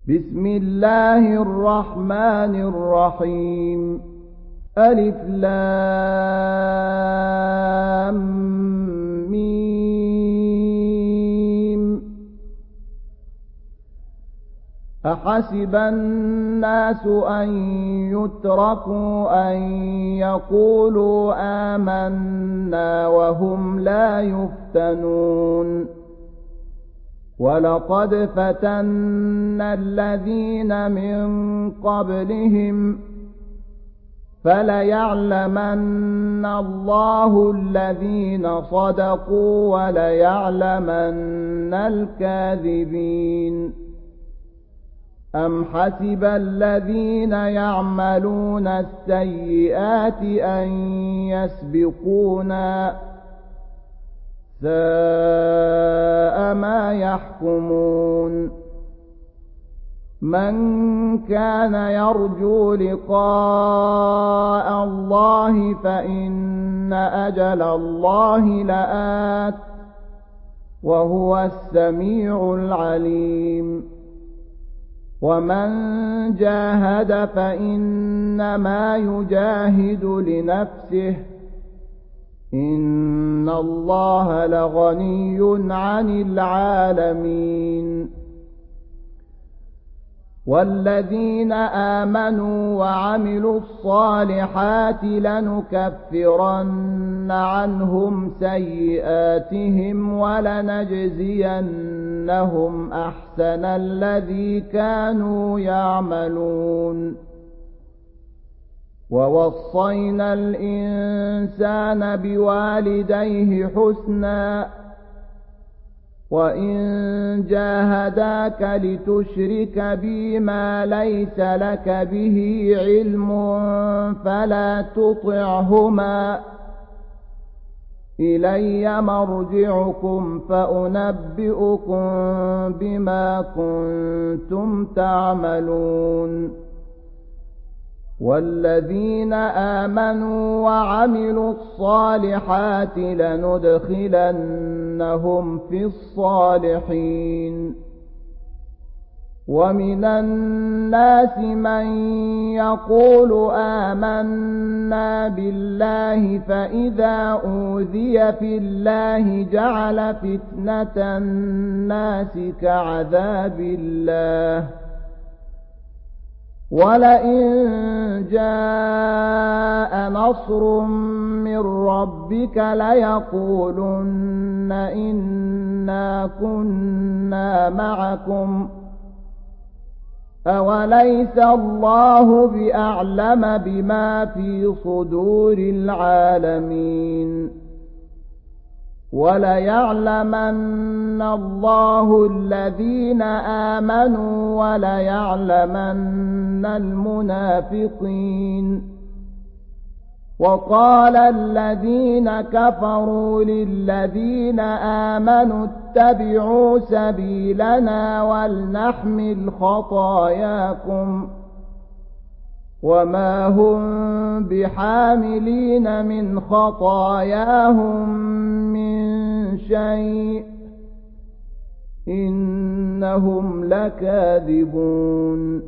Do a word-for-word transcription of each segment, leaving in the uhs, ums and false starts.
بسم الله الرحمن الرحيم ألف لام ميم أحسب الناس أن يتركوا أن يقولوا آمنا وهم لا يفتنون ولقد فتنا الذين من قبلهم فليعلمن الله الذين صدقوا وليعلمن الكاذبين أم حسب الذين يعملون السيئات أن يسبقونا ساء ما يحكمون من كان يرجو لقاء الله فإن أجل الله لآت وهو السميع العليم ومن جاهد فإنما يجاهد لنفسه إن الله لغني عن العالمين والذين آمنوا وعملوا الصالحات لنكفرن عنهم سيئاتهم ولنجزينهم أحسن الذي كانوا يعملون ووصينا الإنسان بوالديه حسنا وإن جاهداك لتشرك بي ما ليس لك به علم فلا تطعهما إلي مرجعكم فأنبئكم بما كنتم تعملون والذين آمنوا وعملوا الصالحات لندخلنهم في الصالحين ومن الناس من يقول آمنا بالله فإذا أوذي في الله جعل فتنة الناس كعذاب الله ولئن جاء نصر من ربك ليقولن إنا كنا معكم أوليس الله بأعلم بما في صدور العالمين وليعلمن الله الذين آمنوا وليعلمن المنافقين وقال الذين كفروا للذين آمنوا اتبعوا سبيلنا ولنحمل خطاياكم وما هم بحاملين من خطاياهم من شيء إنهم لكاذبون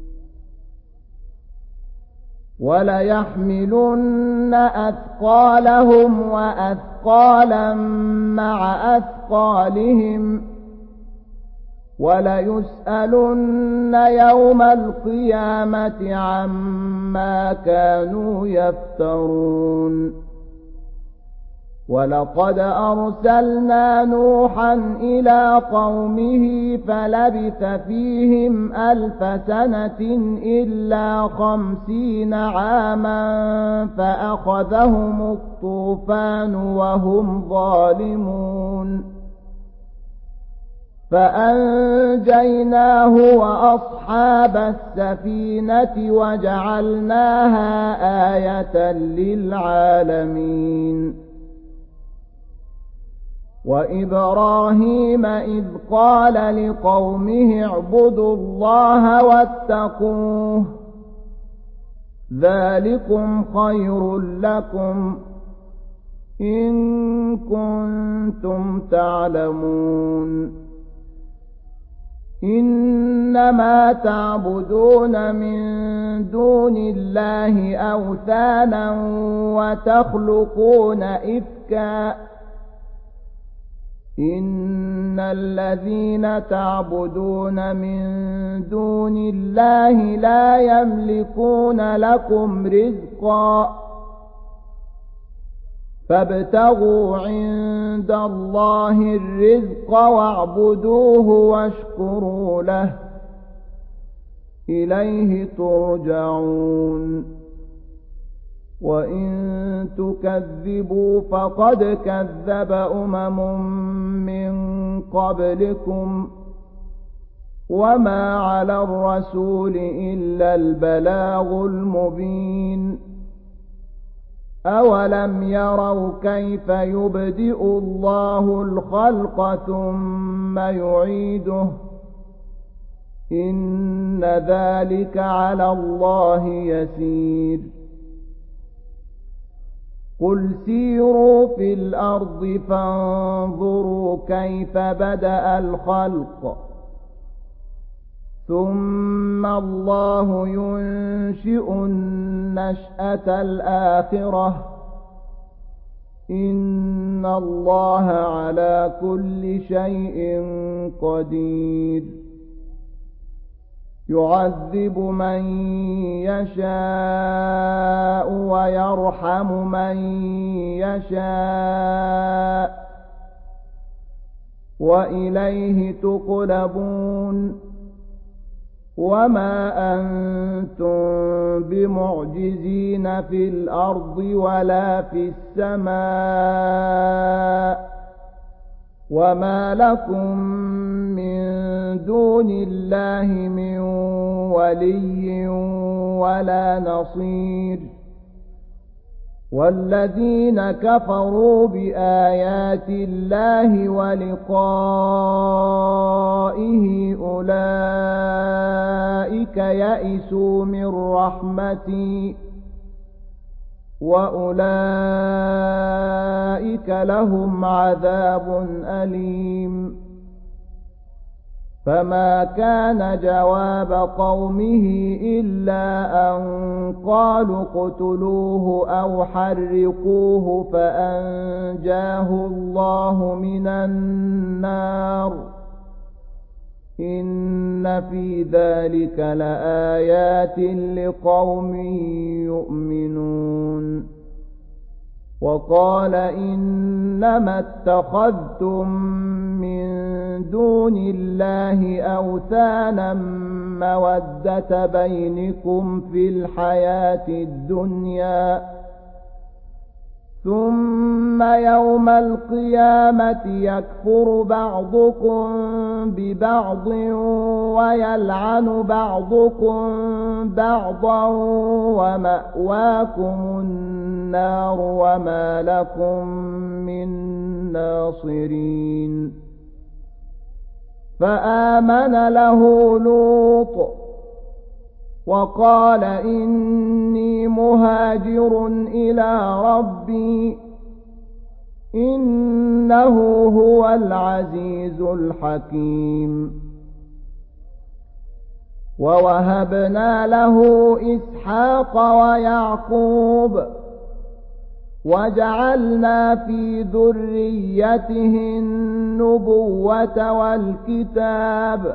وليحملن أثقالهم وأثقالا مع أثقالهم وليسألن يوم القيامة عما كانوا يفترون ولقد أرسلنا نوحا إلى قومه فلبث فيهم ألف سنة إلا خمسين عاما فأخذهم الطوفان وهم ظالمون فأنجيناه وأصحاب السفينة وجعلناها آية للعالمين وإبراهيم إذ قال لقومه اعبدوا الله واتقوه ذلكم خير لكم إن كنتم تعلمون إنما تعبدون من دون الله أوثانا وتخلقون إفكا إن الذين تعبدون من دون الله لا يملكون لكم رزقا فابتغوا عند الله الرزق واعبدوه واشكروا له إليه ترجعون وإن تكذبوا فقد كذب أمم من قبلكم وما على الرسول إلا البلاغ المبين أولم يروا كيف يبدئ الله الخلق ثم يعيده إن ذلك على الله يسير قل سيروا في الأرض فانظروا كيف بدأ الخلق ثم الله ينشئ النشأة الآخرة إن الله على كل شيء قدير يعذب من يشاء ويرحم من يشاء وإليه تقلبون وما أنتم بمعجزين في الأرض ولا في السماء وما لكم من دون الله من ولي ولا نصير والذين كفروا بآيات الله ولقائه أولئك يئسوا من رحمتي وأولئك لهم عذاب أليم فما كان جواب قومه إلا أن قالوا اقتلوه أو حرقوه فأنجاه الله من النار إن في ذلك لآيات لقوم يؤمنون وقال إنما اتخذتم من دون الله أوثانا مودة بينكم في الحياة الدنيا ثم يوم القيامة يكفر بعضكم ببعض ويلعن بعضكم بعضا ومأواكم النار وما لكم من ناصرين فآمن له لوط وقال إني مهاجر إلى ربي إنه هو العزيز الحكيم ووهبنا له إسحاق ويعقوب وجعلنا في ذريته النبوة والكتاب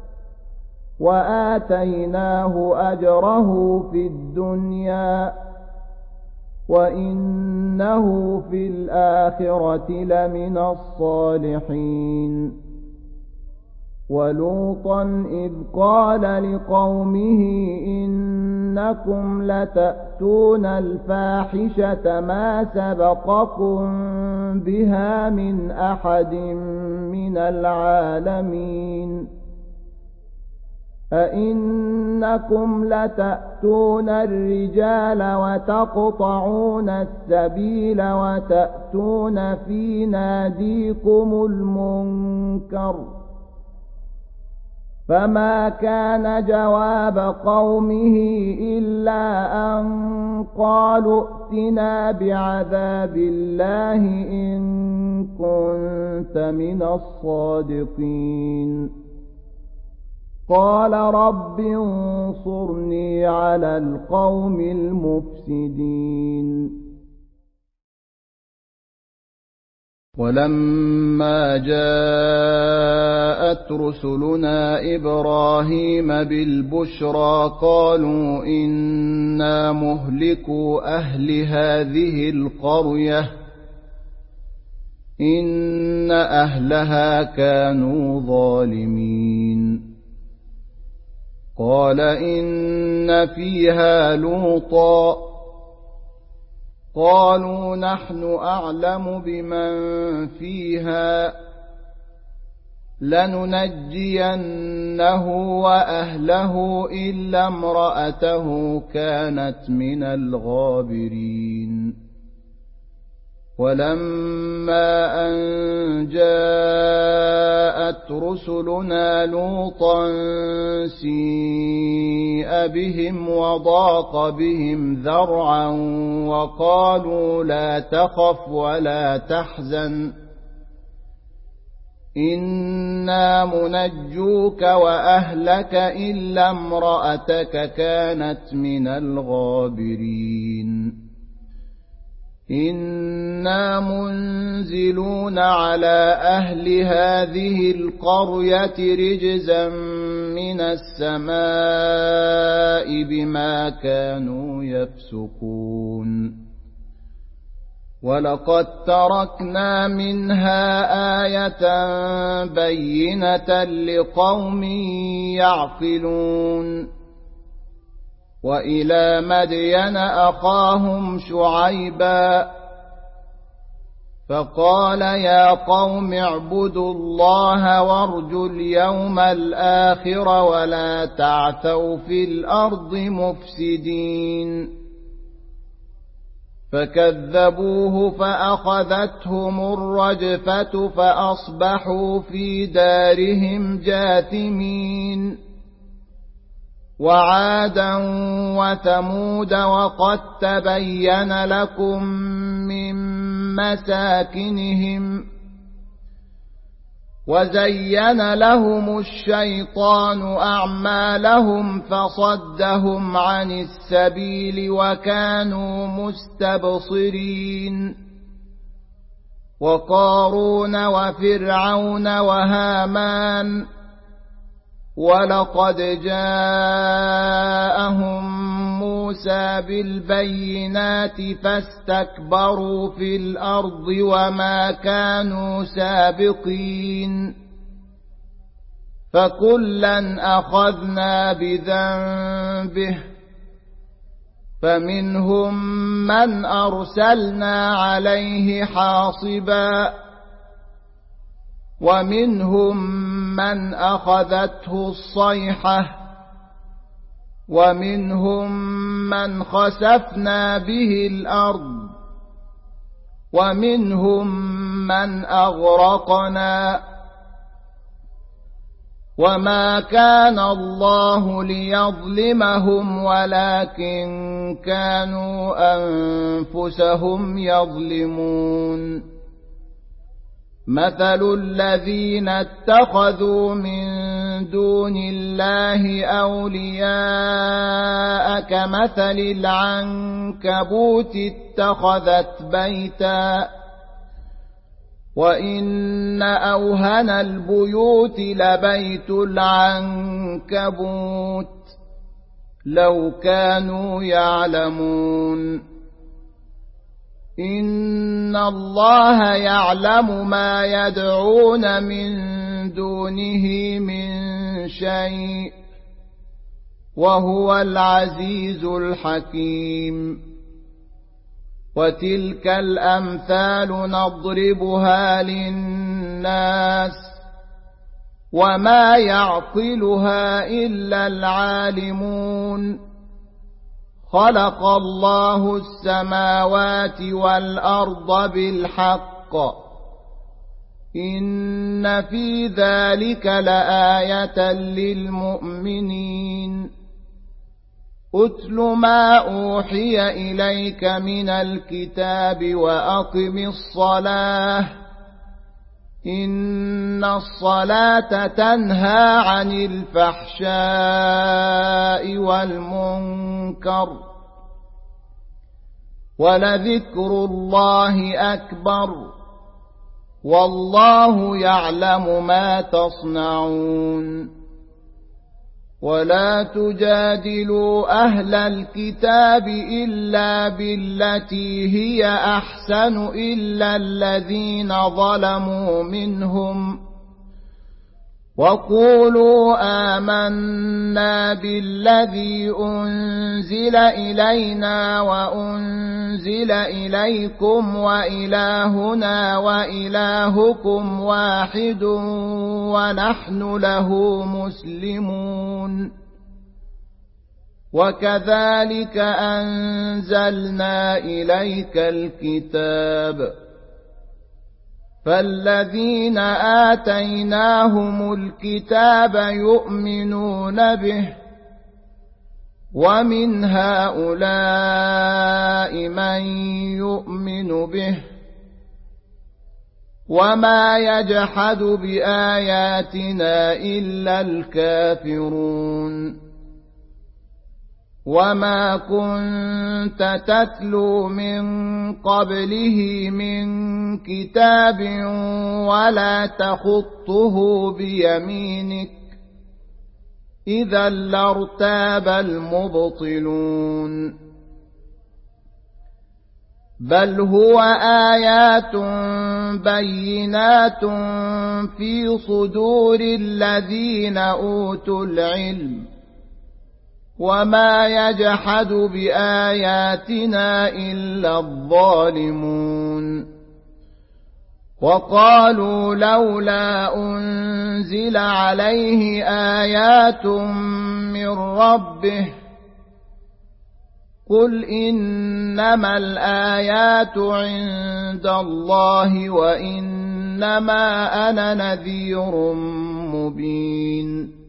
وآتيناه أجره في الدنيا وإنه في الآخرة لمن الصالحين ولوطا إذ قال لقومه إنكم لتأتون الفاحشة ما سبقكم بها من أحد من العالمين أئنكم لتأتون الرجال وتقطعون السبيل وتأتون في ناديكم المنكر فما كان جواب قومه إلا أن قالوا ائتنا بعذاب الله إن كنت من الصادقين قال رب انصرني على القوم المفسدين ولما جاءت رسلنا إبراهيم بالبشرى قالوا إنا مهلكوا أهل هذه القرية إن أهلها كانوا ظالمين قال إن فيها لوطا قالوا نحن أعلم بمن فيها لننجينه وأهله إلا امرأته كانت من الغابرين ولما أن جاءت رسلنا لوطا سيء بهم وضاق بهم ذرعا وقالوا لا تخف ولا تحزن إنا منجوك وأهلك إلا امرأتك كانت من الغابرين إنا منزلون على أهل هذه القرية رجزا من السماء بما كانوا يفسقون ولقد تركنا منها آية بينة لقوم يعقلون وإلى مدين أخاهم شعيبا فقال يا قوم اعبدوا الله وارجوا اليوم الآخر ولا تعثوا في الأرض مفسدين فكذبوه فأخذتهم الرجفة فأصبحوا في دارهم جاثمين وعادا وثمود وقد تبين لكم من مساكنهم وزين لهم الشيطان أعمالهم فصدهم عن السبيل وكانوا مستبصرين وقارون وفرعون وهامان ولقد جاءهم موسى بالبينات فاستكبروا في الأرض وما كانوا سابقين فكلا أخذنا بذنبه فمنهم من أرسلنا عليه حاصبا ومنهم من أخذته الصيحة ومنهم من خسفنا به الأرض ومنهم من أغرقنا وما كان الله ليظلمهم ولكن كانوا أنفسهم يظلمون مثل الذين اتخذوا من دون الله أولياء كمثل العنكبوت اتخذت بيتا وإن أوهن البيوت لبيت العنكبوت لو كانوا يعلمون إن الله يعلم ما يدعون من دونه من شيء وهو العزيز الحكيم وتلك الأمثال نضربها للناس وما يعقلها إلا العالمون خلق الله السماوات والأرض بالحق إن في ذلك لآية للمؤمنين أتل ما أوحي إليك من الكتاب وأقم الصلاة إن الصلاة تنهى عن الفحشاء والمنكر ولذكر الله أكبر والله يعلم ما تصنعون ولا تجادلوا أهل الكتاب إلا بالتي هي أحسن إلا الذين ظلموا منهم وقولوا آمنا بالذي أنزل إلينا وأنزل إليكم وإلهنا وإلهكم واحد ونحن له مسلمون وكذلك أنزلنا إليك الكتاب فالذين آتيناهم الكتاب يؤمنون به ومن هؤلاء من يؤمن به وما يجحد بآياتنا إلا الكافرون وما كنت تتلو من قبله من كتاب ولا تخطه بيمينك إذا لارتاب المبطلون بل هو آيات بينات في صدور الذين أوتوا العلم وما يجحد بآياتنا إلا الظالمون وقالوا لولا أنزل عليه آيات من ربه قل إنما الآيات عند الله وإنما أنا نذير مبين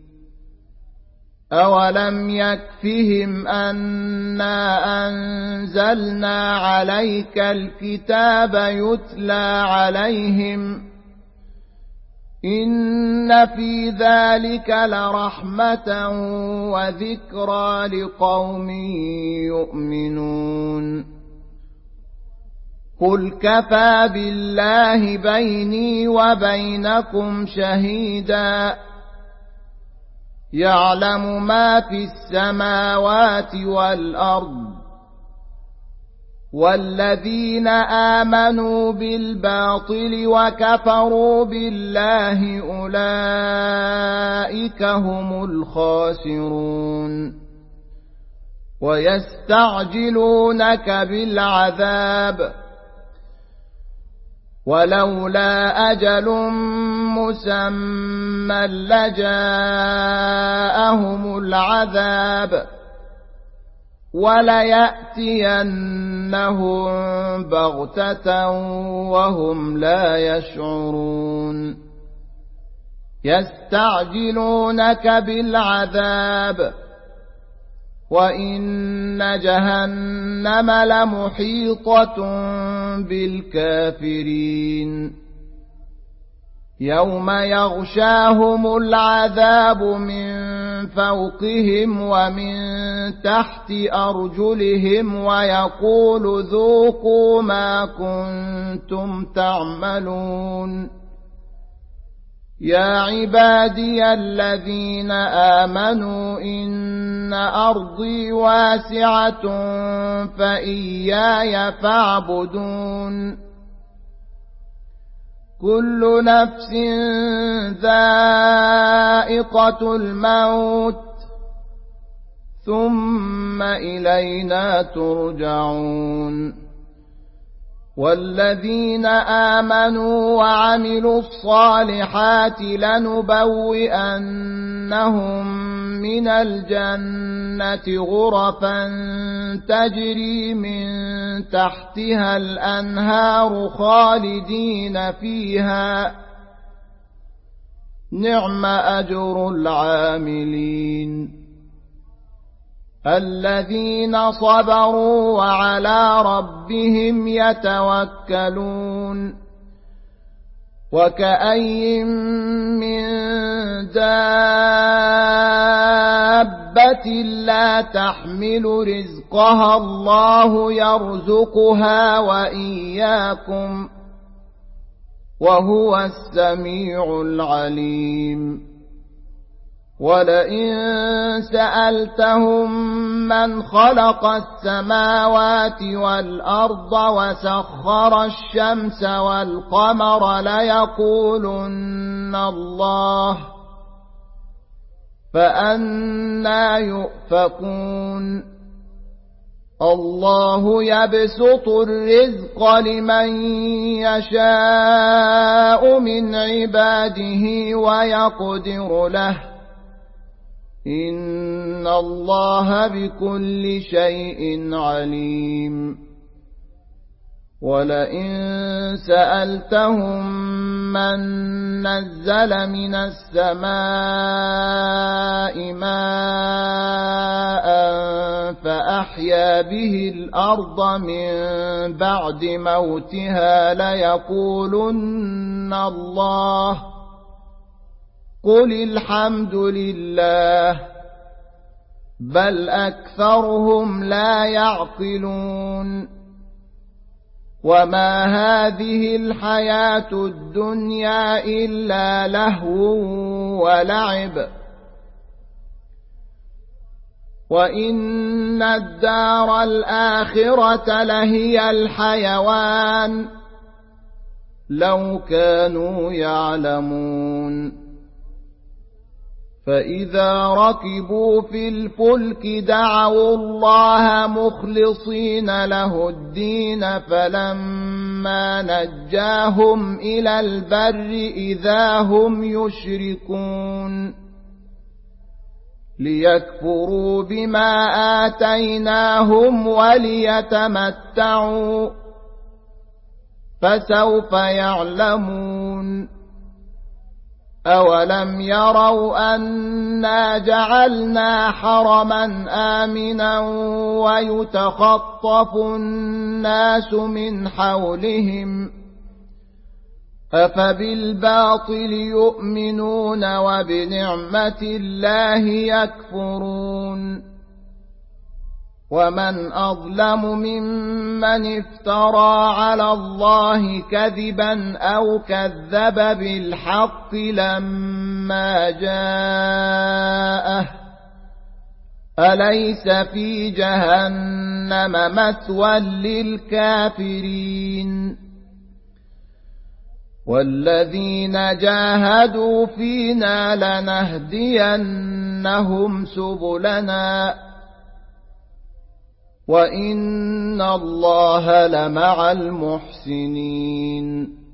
أولم يكفهم أنا أنزلنا عليك الكتاب يتلى عليهم إن في ذلك لرحمة وذكرى لقوم يؤمنون قل كفى بالله بيني وبينكم شهيدا يعلم ما في السماوات والأرض والذين آمنوا بالباطل وكفروا بالله أولئك هم الخاسرون ويستعجلونك بالعذاب ولولا أجل مسمى لجاءهم العذاب وليأتينهم بغتة وهم لا يشعرون يستعجلونك بالعذاب وإن جهنم لمحيطة بالكافرين يوم يغشاهم العذاب من فوقهم ومن تحت أرجلهم ويقول ذوقوا ما كنتم تعملون يا عبادي الذين آمنوا إن أرضي واسعة فإياي فاعبدون كل نفس ذائقة الموت ثم إلينا ترجعون والذين آمنوا وعملوا الصالحات لنبوئنهم من الجنة غرفا تجري من تحتها الأنهار خالدين فيها نعم أجر العاملين الذين صبروا وعلى ربهم يتوكلون وكأين من دابة لا تحمل رزقها الله يرزقها وإياكم وهو السميع العليم ولئن سألتهم من خلق السماوات والأرض وسخر الشمس والقمر ليقولن الله فأنى يؤفكون الله يبسط الرزق لمن يشاء من عباده ويقدر له إن الله بكل شيء عليم ولئن سألتهم من نزل من السماء ماء فأحيا به الأرض من بعد موتها ليقولن الله قل الحمد لله بل أكثرهم لا يعقلون وما هذه الحياة الدنيا إلا لهو ولعب وإن الدار الآخرة لهي الحيوان لو كانوا يعلمون فإذا ركبوا في الفلك دعوا الله مخلصين له الدين فلما نجاهم إلى البر إذا هم يشركون ليكفروا بما آتيناهم وليتمتعوا فسوف يعلمون أولم يروا أنا جعلنا حرما آمنا ويتخطف الناس من حولهم أفبالباطل يؤمنون وبنعمة الله يكفرون ومن أظلم ممن افترى على الله كذبا أو كذب بالحق لما جاءه أليس في جهنم مثوى للكافرين والذين جاهدوا فينا لنهدينهم سبلنا وإن الله لمع المحسنين